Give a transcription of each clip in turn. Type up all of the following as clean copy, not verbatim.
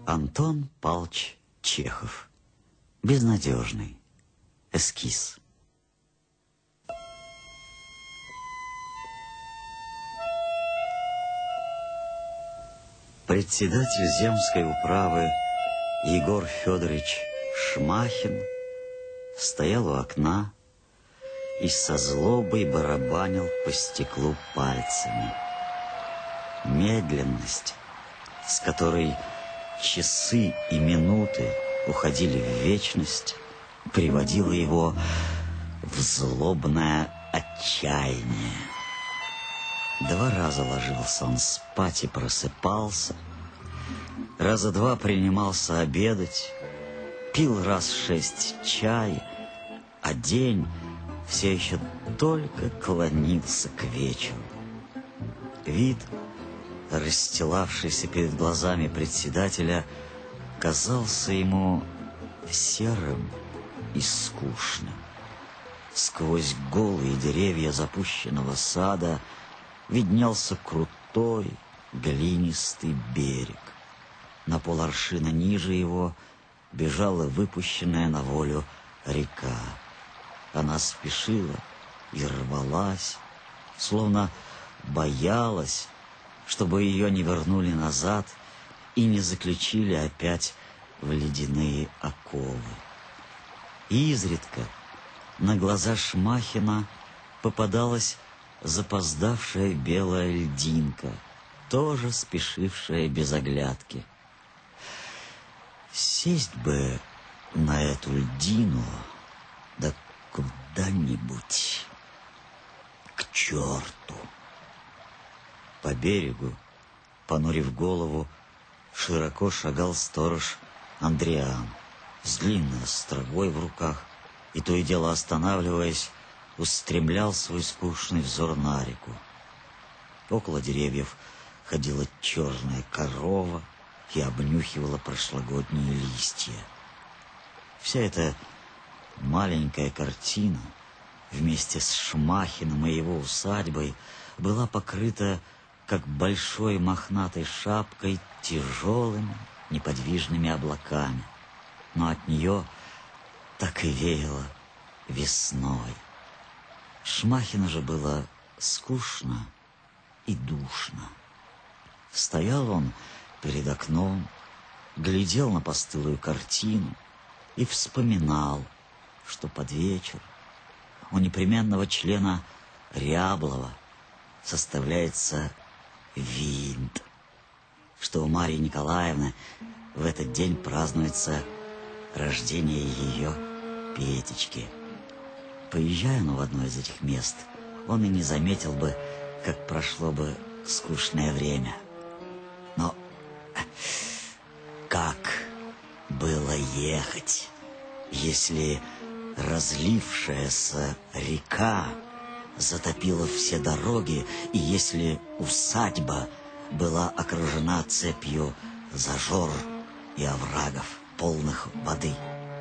Антон Павлович Чехов. Безнадежный. Эскиз. Председатель земской управы Егор Федорович Шмахин стоял у окна и со злобой барабанил по стеклу пальцами. Медленность, с которой часы и минуты уходили в вечность, приводила его в злобное отчаяние. 2 раза ложился он спать и просыпался, раза 2 принимался обедать, пил раз 6 чай, а день все еще только клонился к вечеру. Вид, расстилавшийся перед глазами председателя, казался ему серым и скучным. Сквозь голые деревья запущенного сада виднелся крутой глинистый берег. На поларшина ниже его бежала выпущенная на волю река. Она спешила и рвалась, словно боялась, чтобы ее не вернули назад и не заключили опять в ледяные оковы. Изредка на глаза Шмахина попадалась запоздавшая белая льдинка, тоже спешившая без оглядки. Сесть бы на эту льдину, да куда-нибудь к черту. По берегу, понурив голову, широко шагал сторож Андриан с длинной острогой в руках и, то и дело останавливаясь, устремлял свой скучный взор на реку. Около деревьев ходила черная корова и обнюхивала прошлогодние листья. Вся эта маленькая картина вместе с Шмахиным и его усадьбой была покрыта, как большой мохнатой шапкой, тяжелыми неподвижными облаками, но от нее так и веяло весной. Шмахину же было скучно и душно. Стоял он перед окном, глядел на постылую картину и вспоминал, что под вечер у непременного члена Ряблова составляется винт, что у Марьи Николаевны в этот день празднуется рождение ее Петечки. Поезжая в одно из этих мест, он и не заметил бы, как прошло бы скучное время. Но как было ехать, если разлившаяся река затопила все дороги, и если усадьба была окружена цепью зажор и оврагов, полных воды?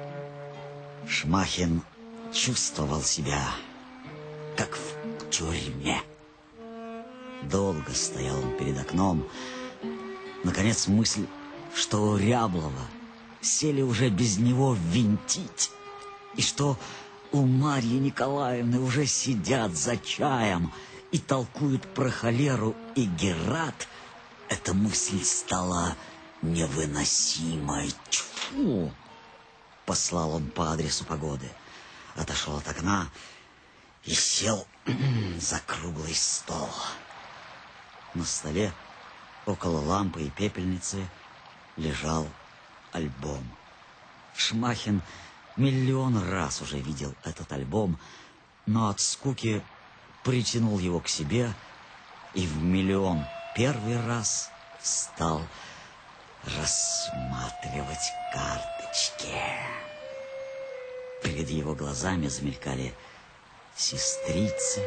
Шмахин чувствовал себя, как в тюрьме. Долго стоял он перед окном. Наконец мысль, что у Ряблова сели уже без него винтить, и что у Марьи Николаевны уже сидят за чаем и толкуют про холеру и Герат, эта мысль стала невыносимой. Тьфу! Послал он по адресу Погоды, отошел от окна и сел за круглый стол. На столе, около лампы и пепельницы, лежал альбом. Шмахин миллион раз уже видел этот альбом, но от скуки притянул его к себе и в миллион первый раз стал рассматривать карточки. Перед его глазами замелькали сестрицы,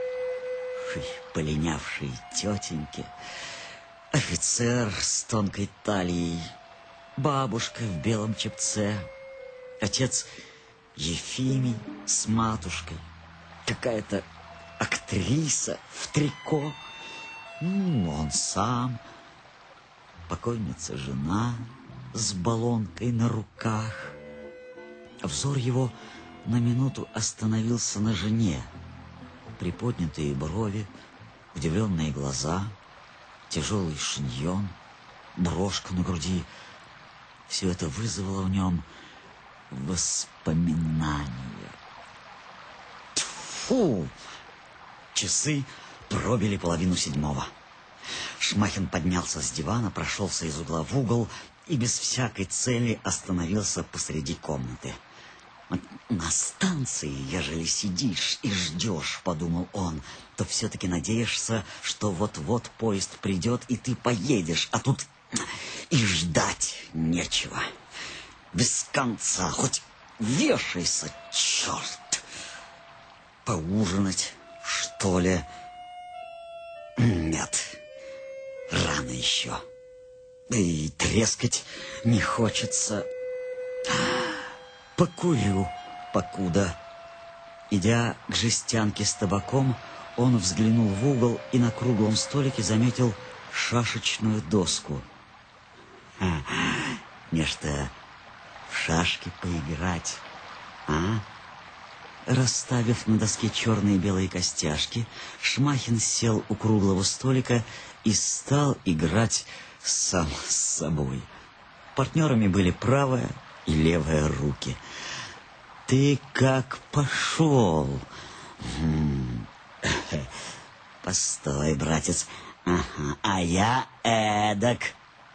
полинявшие тетеньки, офицер с тонкой талией, бабушка в белом чепце, отец Ефимий с матушкой, какая-то актриса в трико, он сам, покойница жена, с баллонкой на руках. Взор его на минуту остановился на жене. Приподнятые брови, удивленные глаза, тяжелый шиньон, брошка на груди. Все это вызвало в нем воспоминания. Тьфу! Часы пробили 6:30. Шмахин поднялся с дивана, прошелся из угла в угол и без всякой цели остановился посреди комнаты. «На станции, ежели сидишь и ждешь, — подумал он, — то все-таки надеешься, что вот-вот поезд придет, и ты поедешь, а тут и ждать нечего. Без конца, хоть вешайся, черт! Поужинать, что ли? Нет, рано еще. Да и трескать не хочется. Покурю, покуда». Идя к жестянке с табаком, он взглянул в угол и на круглом столике заметил шашечную доску. Нечто в шашки поиграть, а? Расставив на доске черные и белые костяшки, Шмахин сел у круглого столика и стал играть сам с собой. Партнерами были правая и левая руки. «Ты как пошел?» «Постой, братец. Ага. А я эдак».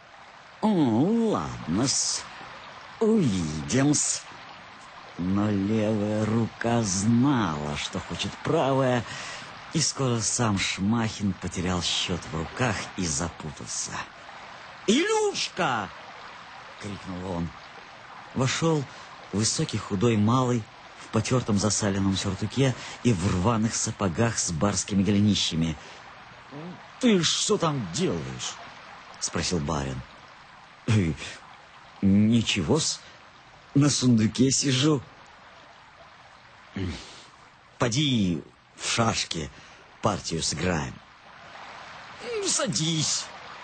«Ладно-с, увидим-с». Но левая рука знала, что хочет правая, и скоро сам Шмахин потерял счет в руках и запутался. «Илюшка!» — крикнул он. Вошел высокий худой малый в потертом засаленном сюртуке и в рваных сапогах с барскими голенищами. «Ты что там делаешь?» — спросил барин. «Ничего-с, на сундуке сижу». «Поди в шашки партию сыграем». «Садись».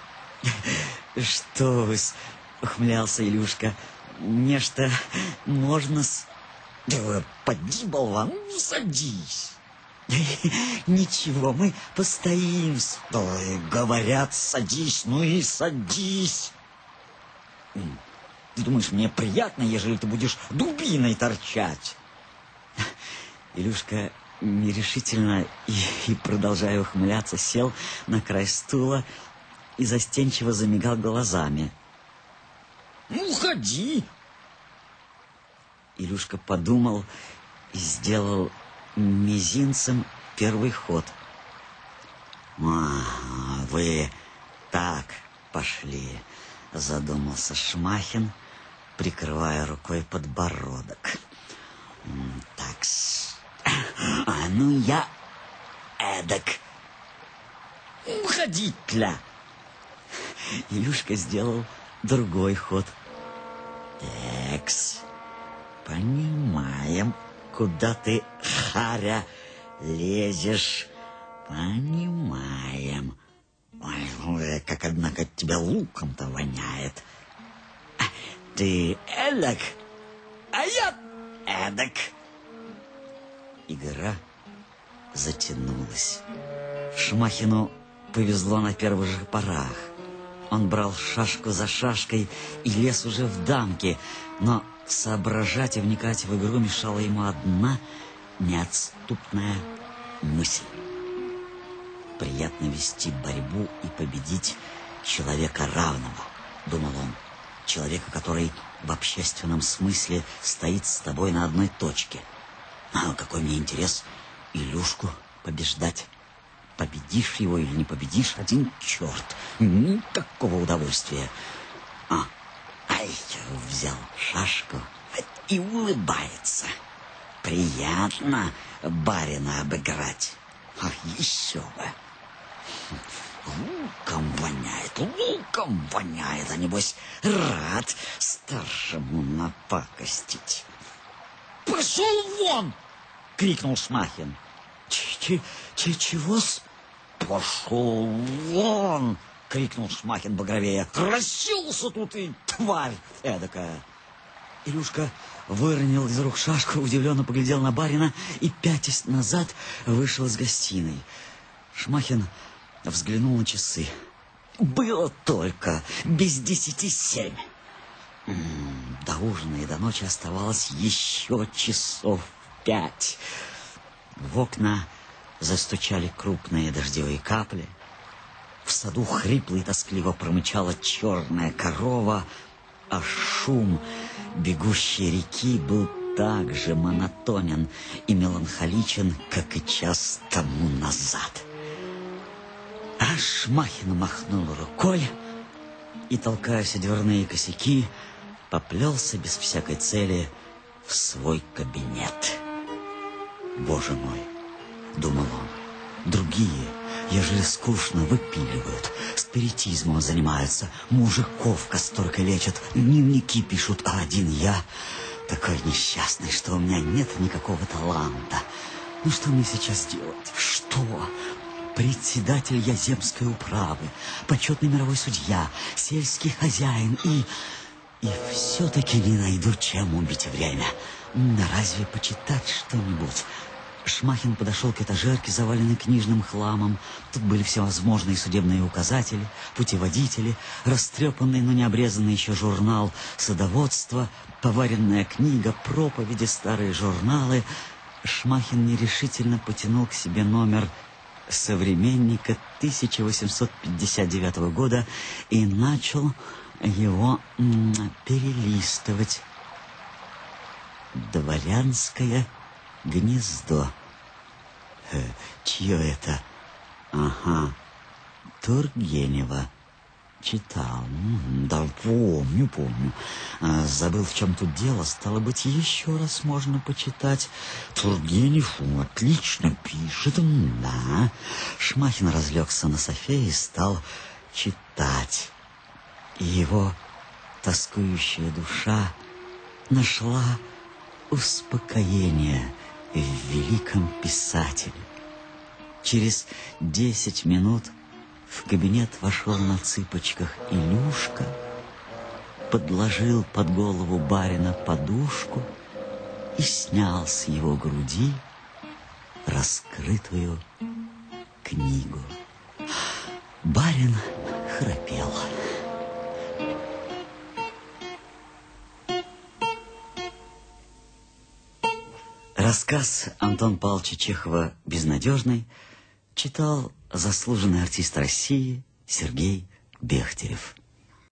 «Что вы-с», — ухмылялся Илюшка, — «нечто можно-с». «Да поди, болван, садись». «Ничего, мы постоим-с». «Да, говорят, садись, ну и садись». «Ты думаешь, мне приятно, ежели ты будешь дубиной торчать?» Илюшка нерешительно и продолжая ухмыляться, сел на край стула и застенчиво замигал глазами. «Ну, ходи!» Илюшка подумал и сделал мизинцем первый ход. «Вы так пошли», — задумался Шмахин, прикрывая рукой подбородок. «Так-с. Ну я эдак. Ходить-ля». Илюшка сделал другой ход. «Экс. Понимаем, куда ты, харя, лезешь. Понимаем. Ой, как, однако, от тебя луком-то воняет. Ты эдак, а я эдак». Игра затянулась. Шмахину повезло на первых же порах. Он брал шашку за шашкой и лез уже в дамки, но соображать и вникать в игру мешала ему одна неотступная мысль. Приятно вести борьбу и победить человека равного, думал он, человека, который в общественном смысле стоит с тобой на одной точке. А какой мне интерес Илюшку побеждать? Победишь его или не победишь, один черт. Никакого удовольствия. Взял шашку и улыбается. Приятно барина обыграть. Еще бы. Луком воняет, а небось рад старшему напакостить. «Пошел вон!» — крикнул Шмахин. «Чего-с?» «Пошел вон!» — крикнул Шмахин багровея. «Расселся тут и тварь эдакая!» Илюшка выронил из рук шашку, удивленно поглядел на барина и, пятясь назад, вышел из гостиной. Шмахин взглянул на часы. Было только без 10:07. До ужина и до ночи оставалось еще часов 5. В окна застучали крупные дождевые капли. В саду хрипло и тоскливо промычала черная корова, а шум бегущей реки был так же монотонен и меланхоличен, как и час тому назад. А Шмахин махнул рукой и, толкаясь о дверные косяки, поплелся без всякой цели в свой кабинет. «Боже мой!» — думал он. «Другие, ежели скучно, выпиливают, спиритизмом занимаются, мужиков касторкой лечат, дневники пишут, а один я такой несчастный, что у меня нет никакого таланта. Ну что мне сейчас делать? Что? Председатель я земской управы, почетный мировой судья, сельский хозяин и все-таки не найду, чем убить время. Разве почитать что-нибудь?» Шмахин подошел к этажерке, заваленной книжным хламом. Тут были всевозможные судебные указатели, путеводители, растрепанный, но не обрезанный еще журнал садоводства, поваренная книга, проповеди, старые журналы. Шмахин нерешительно потянул к себе номер «Современника» 1859 года и начал его перелистывать. «Дворянское гнездо». Чье это? Ага, Тургенева. Читал. Да, помню. Забыл, в чем тут дело. Стало быть, еще раз можно почитать. Тургенев отлично пишет. Да. Шмахин разлегся на софе и стал читать. И его тоскующая душа нашла успокоение в великом писателе. Через 10 минут в кабинет вошел на цыпочках Илюшка, подложил под голову барина подушку и снял с его груди раскрытую книгу. Барин храпел. Рассказ Антона Павловича Чехова «Безнадежный» читал заслуженный артист России Сергей Бехтерев.